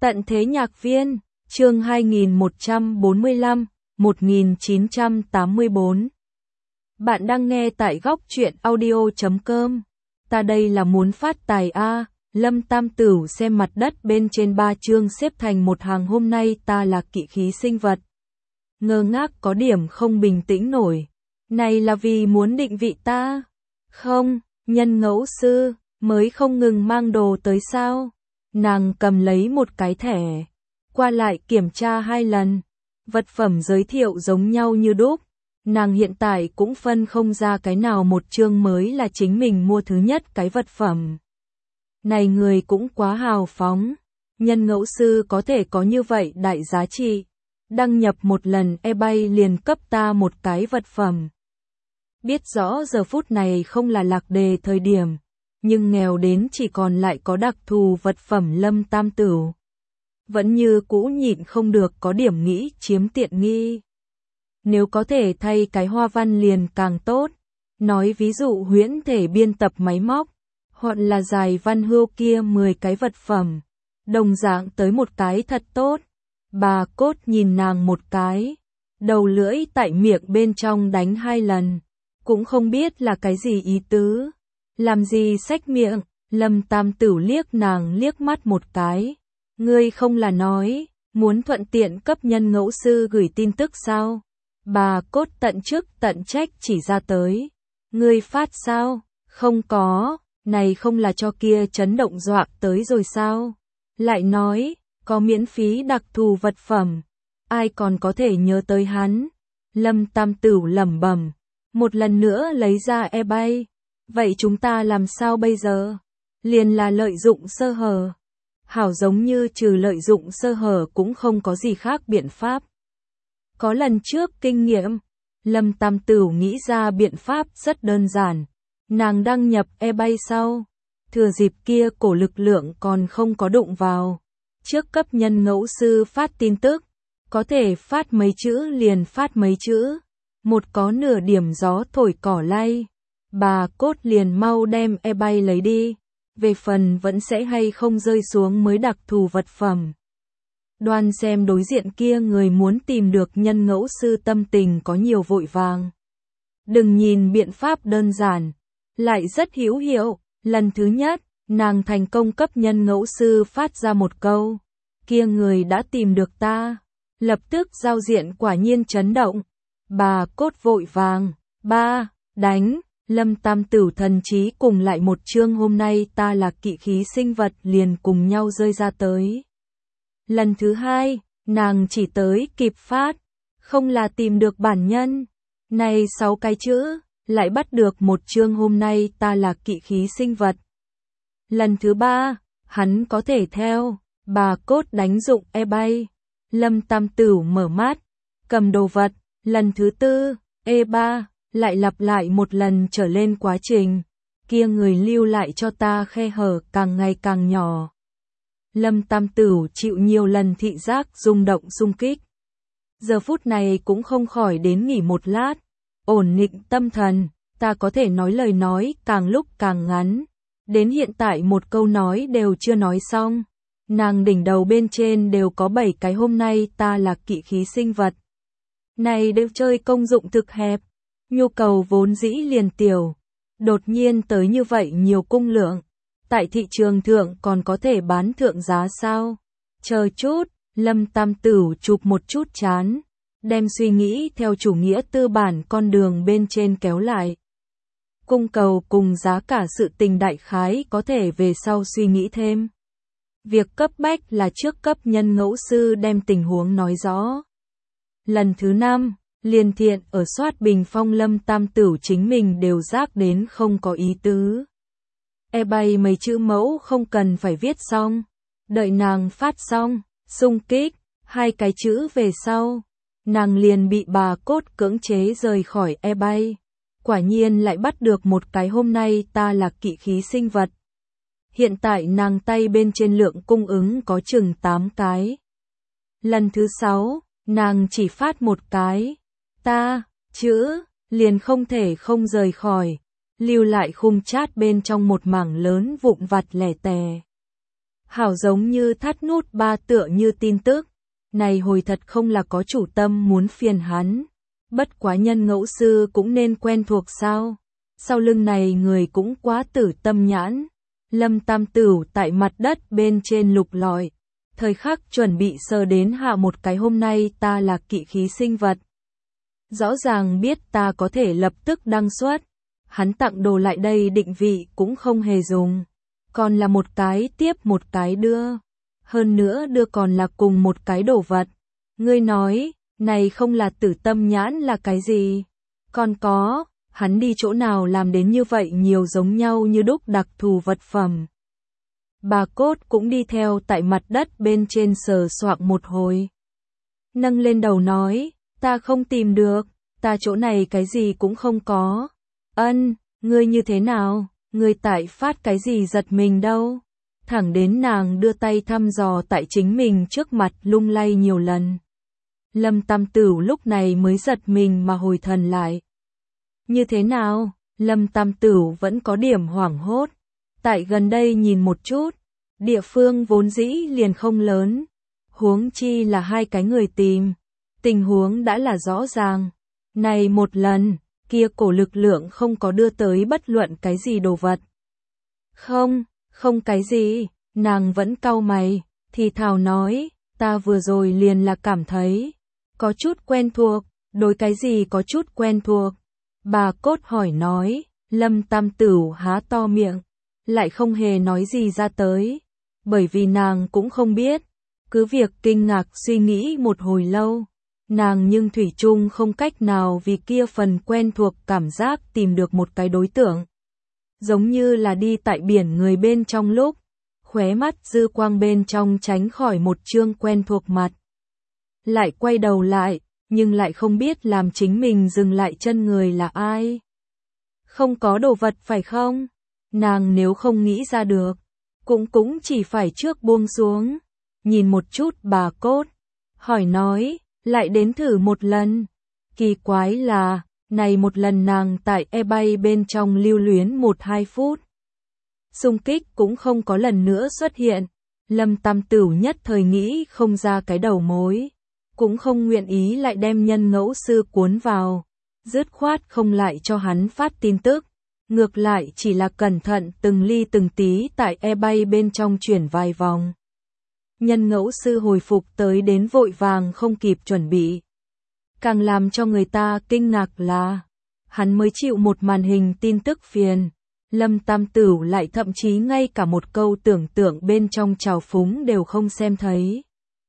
Tận thế nhạc viên, chương 2145, 1984. Bạn đang nghe tại góc truyện audio.com. Ta đây là muốn phát tài a. Lâm Tam Tửu xem mặt đất bên trên 3 chương xếp thành một hàng, hôm nay ta là kỵ khí sinh vật. Ngơ ngác có điểm không bình tĩnh nổi. Này là vì muốn định vị ta? Không, nhân ngẫu sư, mới không ngừng mang đồ tới sao? Nàng cầm lấy một cái thẻ, qua lại kiểm tra 2 lần. Vật phẩm giới thiệu giống nhau như đúc. Nàng hiện tại cũng phân không ra cái nào một chương mới là chính mình mua thứ nhất cái vật phẩm. Này người cũng quá hào phóng. Nhân ngẫu sư có thể có như vậy đại giá trị. Đăng nhập một lần eBay liền cấp ta một cái vật phẩm. Biết rõ giờ phút này không là lạc đề thời điểm, nhưng nghèo đến chỉ còn lại có đặc thù vật phẩm Lâm Tam Tửu. Vẫn như cũ nhịn không được có điểm nghĩ chiếm tiện nghi. Nếu có thể thay cái hoa văn liền càng tốt. Nói ví dụ huyễn thể biên tập máy móc, hoặc là dài văn hưu kia 10 cái vật phẩm. Đồng dạng tới một cái thật tốt. Bà cốt nhìn nàng một cái, đầu lưỡi tại miệng bên trong đánh 2 lần. Cũng không biết là cái gì ý tứ. Làm gì xách miệng, Lâm Tam Tửu liếc nàng liếc mắt một cái. Ngươi không là nói, muốn thuận tiện cấp nhân ngẫu sư gửi tin tức sao? Bà cốt tận chức tận trách chỉ ra tới. Ngươi phát sao? Không có, này không là cho kia chấn động dọa tới rồi sao? Lại nói, có miễn phí đặc thù vật phẩm. Ai còn có thể nhớ tới hắn? Lâm Tam Tửu lẩm bẩm, một lần nữa lấy ra eBay. Vậy chúng ta làm sao bây giờ? Liền là lợi dụng sơ hở. Hảo giống như trừ lợi dụng sơ hở cũng không có gì khác biện pháp. Có lần trước kinh nghiệm, Lâm Tam Tửu nghĩ ra biện pháp rất đơn giản. Nàng đăng nhập eBay sau, thừa dịp kia cổ lực lượng còn không có đụng vào. Trước cấp nhân ngẫu sư phát tin tức, có thể phát mấy chữ liền phát mấy chữ. Một có nửa điểm gió thổi cỏ lay, bà cốt liền mau đem eBay lấy đi. Về phần vẫn sẽ hay không rơi xuống mới đặc thù vật phẩm. Đoan xem đối diện kia người muốn tìm được nhân ngẫu sư tâm tình có nhiều vội vàng. Đừng nhìn biện pháp đơn giản, lại rất hữu hiệu. Lần thứ nhất, nàng thành công cấp nhân ngẫu sư phát ra một câu. Kia người đã tìm được ta. Lập tức giao diện quả nhiên chấn động. Bà cốt vội vàng, ba, đánh. Lâm Tam Tửu thần trí cùng lại một chương, hôm nay ta là kỵ khí sinh vật liền cùng nhau rơi ra tới. Lần thứ hai, nàng chỉ tới kịp phát, không là tìm được bản nhân. Này 6 cái chữ, lại bắt được một chương, hôm nay ta là kỵ khí sinh vật. Lần thứ ba, hắn có thể theo, bà cốt đánh dụng eBay. Lâm Tam Tửu mở mắt, cầm đồ vật. Lần thứ tư, E3. Lại lặp lại một lần trở lên quá trình, kia người lưu lại cho ta khe hở càng ngày càng nhỏ. Lâm Tam Tửu chịu nhiều lần thị giác rung động xung kích. Giờ phút này cũng không khỏi đến nghỉ một lát, ổn định tâm thần, ta có thể nói lời nói càng lúc càng ngắn. Đến hiện tại một câu nói đều chưa nói xong. Nàng đỉnh đầu bên trên đều có 7 cái hôm nay ta là kỵ khí sinh vật. Này đều chơi công dụng thực hẹp. Nhu cầu vốn dĩ liền tiểu, đột nhiên tới như vậy nhiều cung lượng, tại thị trường thượng còn có thể bán thượng giá sao? Chờ chút, Lâm Tam Tửu chụp một chút chán, đem suy nghĩ theo chủ nghĩa tư bản con đường bên trên kéo lại. Cung cầu cùng giá cả sự tình đại khái có thể về sau suy nghĩ thêm. Việc cấp bách là trước cấp nhân ngẫu sư đem tình huống nói rõ. Lần thứ 5. Liên thiện ở soát bình phong, Lâm Tam Tửu chính mình đều giác đến không có ý tứ. eBay mấy chữ mẫu không cần phải viết xong. Đợi nàng phát xong, xung kích, 2 cái chữ về sau. Nàng liền bị bà cốt cưỡng chế rời khỏi eBay. Quả nhiên lại bắt được một cái, hôm nay ta là kỵ khí sinh vật. Hiện tại nàng tay bên trên lượng cung ứng có chừng 8 cái. Lần thứ 6, nàng chỉ phát một cái. Ta, chữ, liền không thể không rời khỏi, lưu lại khung chat bên trong một mảng lớn vụn vặt lẻ tè. Hảo giống như thắt nút ba tựa như tin tức. Này hồi thật không là có chủ tâm muốn phiền hắn. Bất quá nhân ngẫu sư cũng nên quen thuộc sao. Sau lưng này người cũng quá tử tâm nhãn. Lâm Tam Tửu tại mặt đất bên trên lục lọi. Thời khắc chuẩn bị sờ đến hạ một cái hôm nay ta là kỵ khí sinh vật. Rõ ràng biết ta có thể lập tức đăng xuất. Hắn tặng đồ lại đây định vị cũng không hề dùng. Còn là một cái tiếp một cái đưa. Hơn nữa đưa còn là cùng một cái đồ vật. Ngươi nói, này không là tử tâm nhãn là cái gì? Còn có, hắn đi chỗ nào làm đến như vậy nhiều giống nhau như đúc đặc thù vật phẩm. Bà Cốt cũng đi theo tại mặt đất bên trên sờ soạng một hồi. Nâng lên đầu nói, ta không tìm được, ta chỗ này cái gì cũng không có. Ân, ngươi như thế nào, ngươi tại phát cái gì giật mình đâu. Thẳng đến nàng đưa tay thăm dò tại chính mình trước mặt lung lay nhiều lần. Lâm Tam Tửu lúc này mới giật mình mà hồi thần lại. Như thế nào, Lâm Tam Tửu vẫn có điểm hoảng hốt. Tại gần đây nhìn một chút, địa phương vốn dĩ liền không lớn. Huống chi là hai cái người tìm. Tình huống đã là rõ ràng. Này một lần, kia cổ lực lượng không có đưa tới bất luận cái gì đồ vật. Không cái gì, nàng vẫn cau mày, thì thào nói, ta vừa rồi liền là cảm thấy, có chút quen thuộc, đối cái gì có chút quen thuộc. Bà Cốt hỏi nói, Lâm Tam Tửu há to miệng, lại không hề nói gì ra tới, bởi vì nàng cũng không biết, cứ việc kinh ngạc suy nghĩ một hồi lâu, nàng nhưng thủy chung không cách nào vì kia phần quen thuộc cảm giác tìm được một cái đối tượng. Giống như là đi tại biển người bên trong lúc, khóe mắt dư quang bên trong tránh khỏi một chương quen thuộc mặt. Lại quay đầu lại, nhưng lại không biết làm chính mình dừng lại chân người là ai. Không có đồ vật phải không? Nàng nếu không nghĩ ra được, cũng chỉ phải trước buông xuống. Nhìn một chút bà Cốt, hỏi nói, lại đến thử một lần. Kỳ quái là, này một lần nàng tại e-bay bên trong lưu luyến 1-2 phút. Xung kích cũng không có lần nữa xuất hiện. Lâm Tam Tửu nhất thời nghĩ không ra cái đầu mối. Cũng không nguyện ý lại đem nhân ngẫu sư cuốn vào. Dứt khoát không lại cho hắn phát tin tức. Ngược lại chỉ là cẩn thận từng ly từng tí tại e-bay bên trong chuyển vài vòng. Nhân ngẫu sư hồi phục tới đến vội vàng không kịp chuẩn bị. Càng làm cho người ta kinh ngạc là, hắn mới chịu một màn hình tin tức phiền. Lâm Tam Tửu lại thậm chí ngay cả một câu tưởng tượng bên trong trào phúng đều không xem thấy.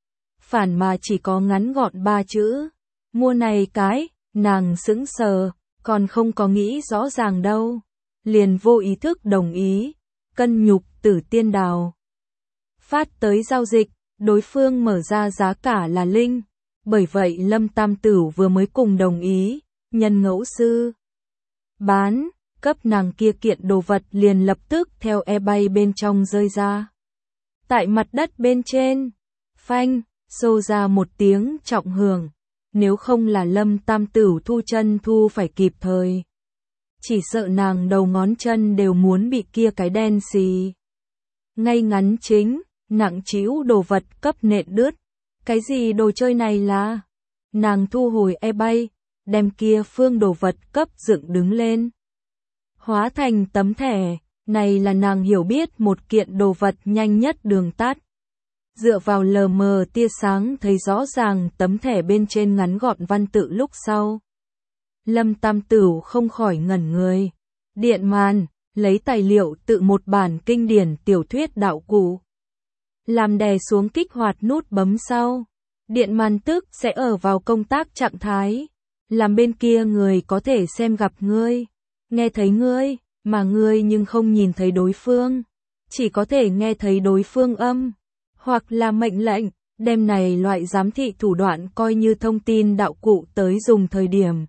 Phản mà chỉ có ngắn gọn 3 chữ. Mua này cái, nàng sững sờ, còn không có nghĩ rõ ràng đâu. Liền vô ý thức đồng ý, cân nhục Tử Tiên Đào. Phát tới giao dịch, đối phương mở ra giá cả là linh. Bởi vậy Lâm Tam Tửu vừa mới cùng đồng ý, nhân ngẫu sư bán, cấp nàng kia kiện đồ vật liền lập tức theo e-bay bên trong rơi ra. Tại mặt đất bên trên, phanh, xô ra một tiếng trọng hưởng, nếu không là Lâm Tam Tửu thu chân thu phải kịp thời. Chỉ sợ nàng đầu ngón chân đều muốn bị kia cái đen xì. Ngay ngắn chính, nặng trĩu đồ vật cấp nện đứt. Cái gì đồ chơi này là? Nàng thu hồi e-bay, đem kia phương đồ vật cấp dựng đứng lên. Hóa thành tấm thẻ, này là nàng hiểu biết một kiện đồ vật nhanh nhất đường tắt. Dựa vào lờ mờ tia sáng thấy rõ ràng tấm thẻ bên trên ngắn gọn văn tự lúc sau. Lâm Tam Tửu không khỏi ngẩn người. Điện màn, lấy tài liệu tự một bản kinh điển tiểu thuyết đạo cụ. Làm đè xuống kích hoạt nút bấm sau. Điện màn tức sẽ ở vào công tác trạng thái. Làm bên kia người có thể xem gặp ngươi, nghe thấy ngươi, mà ngươi nhưng không nhìn thấy đối phương. Chỉ có thể nghe thấy đối phương âm, hoặc là mệnh lệnh, đem này loại giám thị thủ đoạn coi như thông tin đạo cụ tới dùng thời điểm.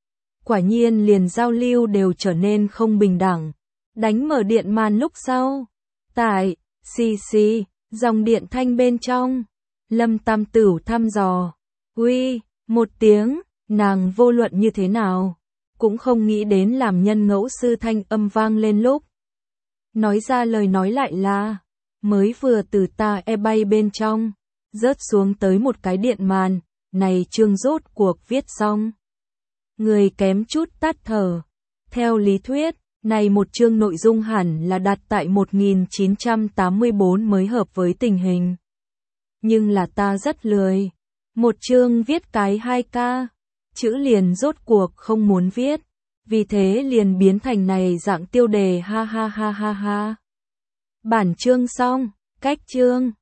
Quả nhiên liền giao lưu đều trở nên không bình đẳng. Đánh mở điện màn lúc sau. Tại, CC, dòng điện thanh bên trong. Lâm Tam Tửu thăm dò. Uy, một tiếng, nàng vô luận như thế nào. Cũng không nghĩ đến làm nhân ngẫu sư thanh âm vang lên lúc. Nói ra lời nói lại là. mới vừa từ ta bay bên trong, rớt xuống tới một cái điện màn, này chương rốt cuộc viết xong. Người kém chút tắt thở. Theo lý thuyết, này một chương nội dung hẳn là đặt tại 1984 mới hợp với tình hình. Nhưng là ta rất lười. Một chương viết cái 2K, chữ liền rốt cuộc không muốn viết, vì thế liền biến thành này dạng tiêu đề ha ha ha ha ha. Bản chương xong, cách chương.